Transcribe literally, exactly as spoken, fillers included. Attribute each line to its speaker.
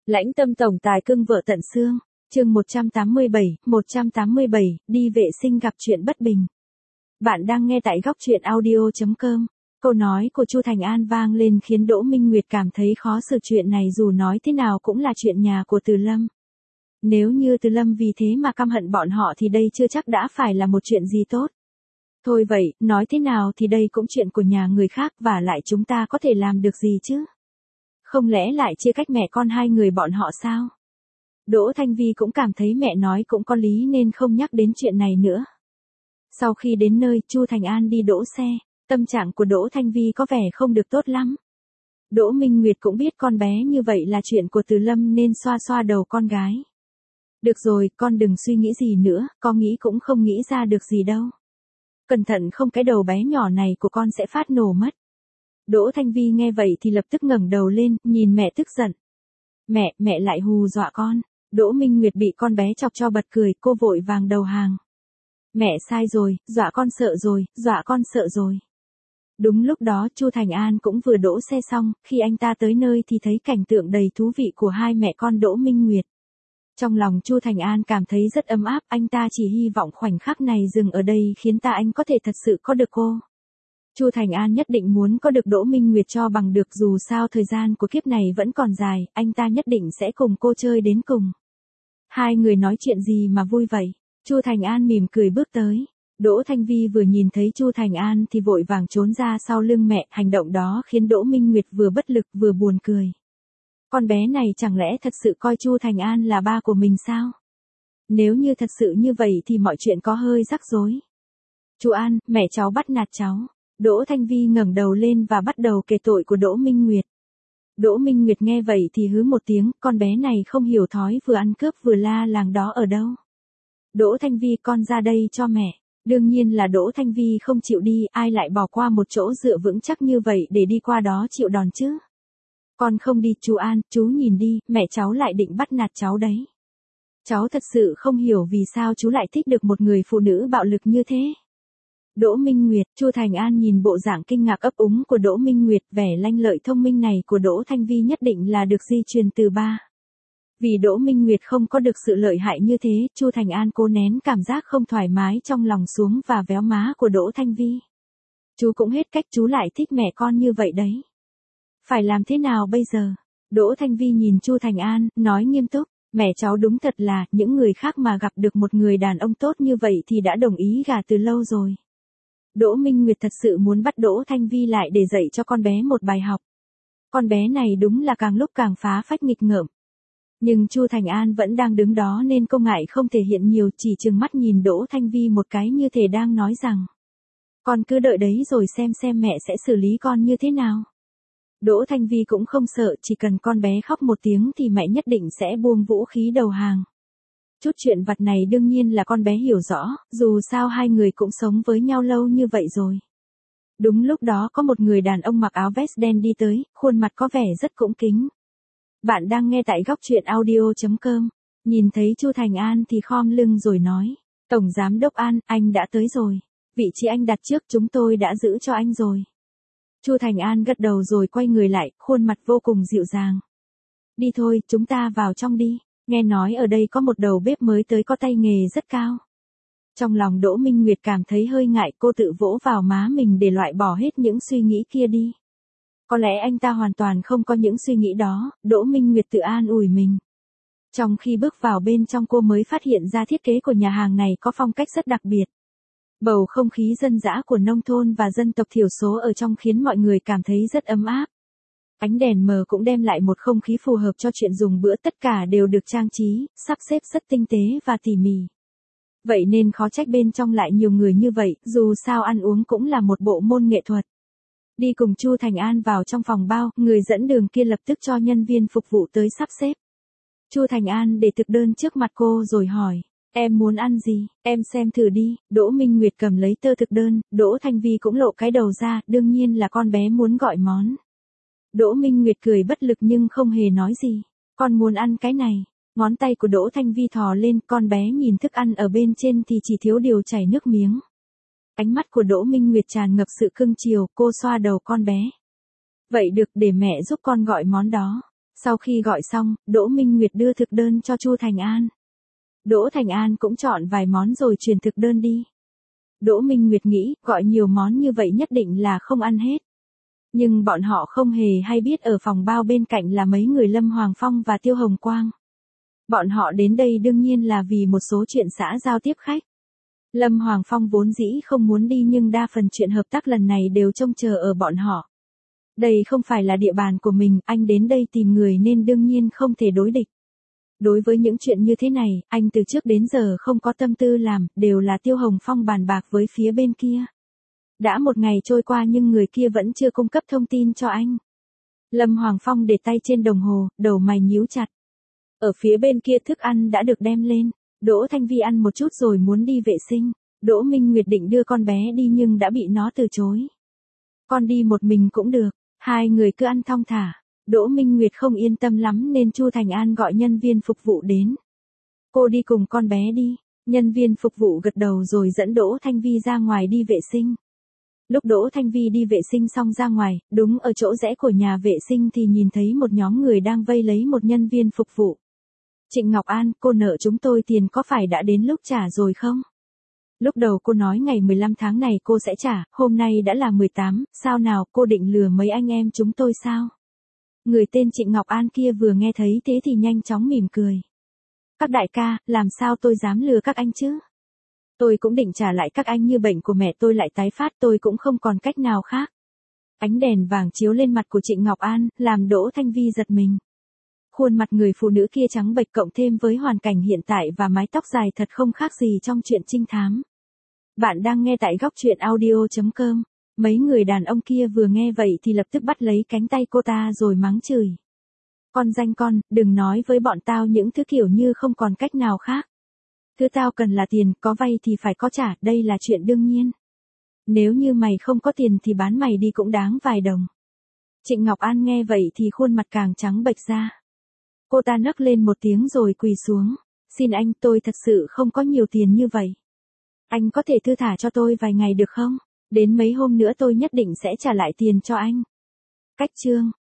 Speaker 1: Lãnh tâm tổng tài cưng vợ tận xương, chương một trăm tám mươi bảy, một trăm tám mươi bảy, đi vệ sinh gặp chuyện bất bình. Bạn đang nghe tại góc truyện audio chấm com. Câu nói của Chu Thành An vang lên khiến Đỗ Minh Nguyệt cảm thấy khó xử, chuyện này dù nói thế nào cũng là chuyện nhà của Từ Lâm. Nếu như Từ Lâm vì thế mà căm hận bọn họ thì đây chưa chắc đã phải là một chuyện gì tốt. Thôi vậy, nói thế nào thì đây cũng chuyện của nhà người khác, và lại chúng ta có thể làm được gì chứ? Không lẽ lại chia cách mẹ con hai người bọn họ sao? Đỗ Thanh Vi cũng cảm thấy mẹ nói cũng có lý nên không nhắc đến chuyện này nữa. Sau khi đến nơi, Chu Thành An đi đỗ xe, tâm trạng của Đỗ Thanh Vi có vẻ không được tốt lắm. Đỗ Minh Nguyệt cũng biết con bé như vậy là chuyện của Từ Lâm nên xoa xoa đầu con gái. Được rồi, con đừng suy nghĩ gì nữa, con nghĩ cũng không nghĩ ra được gì đâu. Cẩn thận không cái đầu bé nhỏ này của con sẽ phát nổ mất. Đỗ Thanh Vi nghe vậy thì lập tức ngẩng đầu lên, nhìn mẹ tức giận. Mẹ, mẹ lại hù dọa con. Đỗ Minh Nguyệt bị con bé chọc cho bật cười, cô vội vàng đầu hàng. Mẹ sai rồi, dọa con sợ rồi, dọa con sợ rồi. Đúng lúc đó Chu Thành An cũng vừa đỗ xe xong, khi anh ta tới nơi thì thấy cảnh tượng đầy thú vị của hai mẹ con Đỗ Minh Nguyệt. Trong lòng Chu Thành An cảm thấy rất ấm áp, anh ta chỉ hy vọng khoảnh khắc này dừng ở đây khiến ta anh có thể thật sự có được cô. Chu Thành An nhất định muốn có được Đỗ Minh Nguyệt cho bằng được, dù sao thời gian của kiếp này vẫn còn dài, anh ta nhất định sẽ cùng cô chơi đến cùng. Hai người nói chuyện gì mà vui vậy? Chu Thành An mỉm cười bước tới. Đỗ Thanh Vi vừa nhìn thấy Chu Thành An thì vội vàng trốn ra sau lưng mẹ, hành động đó khiến Đỗ Minh Nguyệt vừa bất lực vừa buồn cười. Con bé này chẳng lẽ thật sự coi Chu Thành An là ba của mình sao? Nếu như thật sự như vậy thì mọi chuyện có hơi rắc rối. Chú An, mẹ cháu bắt nạt cháu. Đỗ Thanh Vi ngẩng đầu lên và bắt đầu kể tội của Đỗ Minh Nguyệt. Đỗ Minh Nguyệt nghe vậy thì hứ một tiếng, con bé này không hiểu thói, vừa ăn cướp vừa la làng đó ở đâu. Đỗ Thanh Vi, con ra đây cho mẹ. Đương nhiên là Đỗ Thanh Vi không chịu đi, ai lại bỏ qua một chỗ dựa vững chắc như vậy để đi qua đó chịu đòn chứ. Con không đi, chú An, chú nhìn đi, mẹ cháu lại định bắt nạt cháu đấy. Cháu thật sự không hiểu vì sao chú lại thích được một người phụ nữ bạo lực như thế. Đỗ Minh Nguyệt, Chu Thành An nhìn bộ dạng kinh ngạc ấp úng của Đỗ Minh Nguyệt, vẻ lanh lợi thông minh này của Đỗ Thanh Vi nhất định là được di truyền từ ba. Vì Đỗ Minh Nguyệt không có được sự lợi hại như thế, Chu Thành An cố nén cảm giác không thoải mái trong lòng xuống và véo má của Đỗ Thanh Vi. Chú cũng hết cách, chú lại thích mẹ con như vậy đấy. Phải làm thế nào bây giờ? Đỗ Thanh Vi nhìn Chu Thành An, nói nghiêm túc, mẹ cháu đúng thật là, những người khác mà gặp được một người đàn ông tốt như vậy thì đã đồng ý gả từ lâu rồi. Đỗ Minh Nguyệt thật sự muốn bắt Đỗ Thanh Vi lại để dạy cho con bé một bài học. Con bé này đúng là càng lúc càng phá phách nghịch ngợm. Nhưng Chu Thành An vẫn đang đứng đó nên cô ngại không thể hiện nhiều, chỉ trừng mắt nhìn Đỗ Thanh Vi một cái như thể đang nói rằng. Con cứ đợi đấy rồi xem xem mẹ sẽ xử lý con như thế nào. Đỗ Thanh Vi cũng không sợ, chỉ cần con bé khóc một tiếng thì mẹ nhất định sẽ buông vũ khí đầu hàng. Chút chuyện vặt này đương nhiên là con bé hiểu rõ, dù sao hai người cũng sống với nhau lâu như vậy rồi. Đúng lúc đó có một người đàn ông mặc áo vest đen đi tới, khuôn mặt có vẻ rất cũng kính. Bạn đang nghe tại góc truyện audio chấm com. Nhìn thấy Chu Thành An thì khom lưng rồi nói. Tổng Giám đốc An, anh đã tới rồi. Vị trí anh đặt trước chúng tôi đã giữ cho anh rồi. Chu Thành An gật đầu rồi quay người lại, khuôn mặt vô cùng dịu dàng. Đi thôi, chúng ta vào trong đi. Nghe nói ở đây có một đầu bếp mới tới có tay nghề rất cao. Trong lòng Đỗ Minh Nguyệt cảm thấy hơi ngại, cô tự vỗ vào má mình để loại bỏ hết những suy nghĩ kia đi. Có lẽ anh ta hoàn toàn không có những suy nghĩ đó, Đỗ Minh Nguyệt tự an ủi mình. Trong khi bước vào bên trong cô mới phát hiện ra thiết kế của nhà hàng này có phong cách rất đặc biệt. Bầu không khí dân dã của nông thôn và dân tộc thiểu số ở trong khiến mọi người cảm thấy rất ấm áp. Ánh đèn mờ cũng đem lại một không khí phù hợp cho chuyện dùng bữa, tất cả đều được trang trí, sắp xếp rất tinh tế và tỉ mỉ. Vậy nên khó trách bên trong lại nhiều người như vậy, dù sao ăn uống cũng là một bộ môn nghệ thuật. Đi cùng Chu Thành An vào trong phòng bao, người dẫn đường kia lập tức cho nhân viên phục vụ tới sắp xếp. Chu Thành An để thực đơn trước mặt cô rồi hỏi, em muốn ăn gì, em xem thử đi. Đỗ Minh Nguyệt cầm lấy tờ thực đơn, Đỗ Thanh Vi cũng lộ cái đầu ra, đương nhiên là con bé muốn gọi món. Đỗ Minh Nguyệt cười bất lực nhưng không hề nói gì. Con muốn ăn cái này. Ngón tay của Đỗ Thanh Vi thò lên, con bé nhìn thức ăn ở bên trên thì chỉ thiếu điều chảy nước miếng. Ánh mắt của Đỗ Minh Nguyệt tràn ngập sự cưng chiều, cô xoa đầu con bé. Vậy được, để mẹ giúp con gọi món đó. Sau khi gọi xong, Đỗ Minh Nguyệt đưa thực đơn cho Chu Thành An. Đỗ Thành An cũng chọn vài món rồi truyền thực đơn đi. Đỗ Minh Nguyệt nghĩ, gọi nhiều món như vậy nhất định là không ăn hết. Nhưng bọn họ không hề hay biết ở phòng bao bên cạnh là mấy người Lâm Hoàng Phong và Tiêu Hồng Quang. Bọn họ đến đây đương nhiên là vì một số chuyện xã giao tiếp khách. Lâm Hoàng Phong vốn dĩ không muốn đi nhưng đa phần chuyện hợp tác lần này đều trông chờ ở bọn họ. Đây không phải là địa bàn của mình, anh đến đây tìm người nên đương nhiên không thể đối địch. Đối với những chuyện như thế này, anh từ trước đến giờ không có tâm tư làm, đều là Tiêu Hồng Phong bàn bạc với phía bên kia. Đã một ngày trôi qua nhưng người kia vẫn chưa cung cấp thông tin cho anh. Lâm Hoàng Phong để tay trên đồng hồ, đầu mày nhíu chặt. Ở phía bên kia thức ăn đã được đem lên. Đỗ Thanh Vi ăn một chút rồi muốn đi vệ sinh. Đỗ Minh Nguyệt định đưa con bé đi nhưng đã bị nó từ chối. Con đi một mình cũng được, hai người cứ ăn thong thả. Đỗ Minh Nguyệt không yên tâm lắm nên Chu Thành An gọi nhân viên phục vụ đến. Cô đi cùng con bé đi. Nhân viên phục vụ gật đầu rồi dẫn Đỗ Thanh Vi ra ngoài đi vệ sinh. Lúc Đỗ Thanh Vi đi vệ sinh xong ra ngoài, đúng ở chỗ rẽ của nhà vệ sinh thì nhìn thấy một nhóm người đang vây lấy một nhân viên phục vụ. Trịnh Ngọc An, cô nợ chúng tôi tiền có phải đã đến lúc trả rồi không? Lúc đầu cô nói ngày mười lăm tháng này cô sẽ trả, hôm nay đã là mười tám, sao nào cô định lừa mấy anh em chúng tôi sao? Người tên Trịnh Ngọc An kia vừa nghe thấy thế thì nhanh chóng mỉm cười. Các đại ca, làm sao tôi dám lừa các anh chứ? Tôi cũng định trả lại các anh như bệnh của mẹ tôi lại tái phát, tôi cũng không còn cách nào khác. Ánh đèn vàng chiếu lên mặt của Trịnh Ngọc An, làm Đỗ Thanh Vi giật mình. Khuôn mặt người phụ nữ kia trắng bệch cộng thêm với hoàn cảnh hiện tại và mái tóc dài thật không khác gì trong truyện trinh thám. Bạn đang nghe tại góc truyện audio chấm com. Mấy người đàn ông kia vừa nghe vậy thì lập tức bắt lấy cánh tay cô ta rồi mắng chửi. Con danh con, đừng nói với bọn tao những thứ kiểu như không còn cách nào khác. Thứ tao cần là tiền, có vay thì phải có trả, đây là chuyện đương nhiên. Nếu như mày không có tiền thì bán mày đi cũng đáng vài đồng. Trịnh Ngọc An nghe vậy thì khuôn mặt càng trắng bệch ra. Cô ta nấc lên một tiếng rồi quỳ xuống. Xin anh, tôi thật sự không có nhiều tiền như vậy. Anh có thể thư thả cho tôi vài ngày được không? Đến mấy hôm nữa tôi nhất định sẽ trả lại tiền cho anh. Cách chương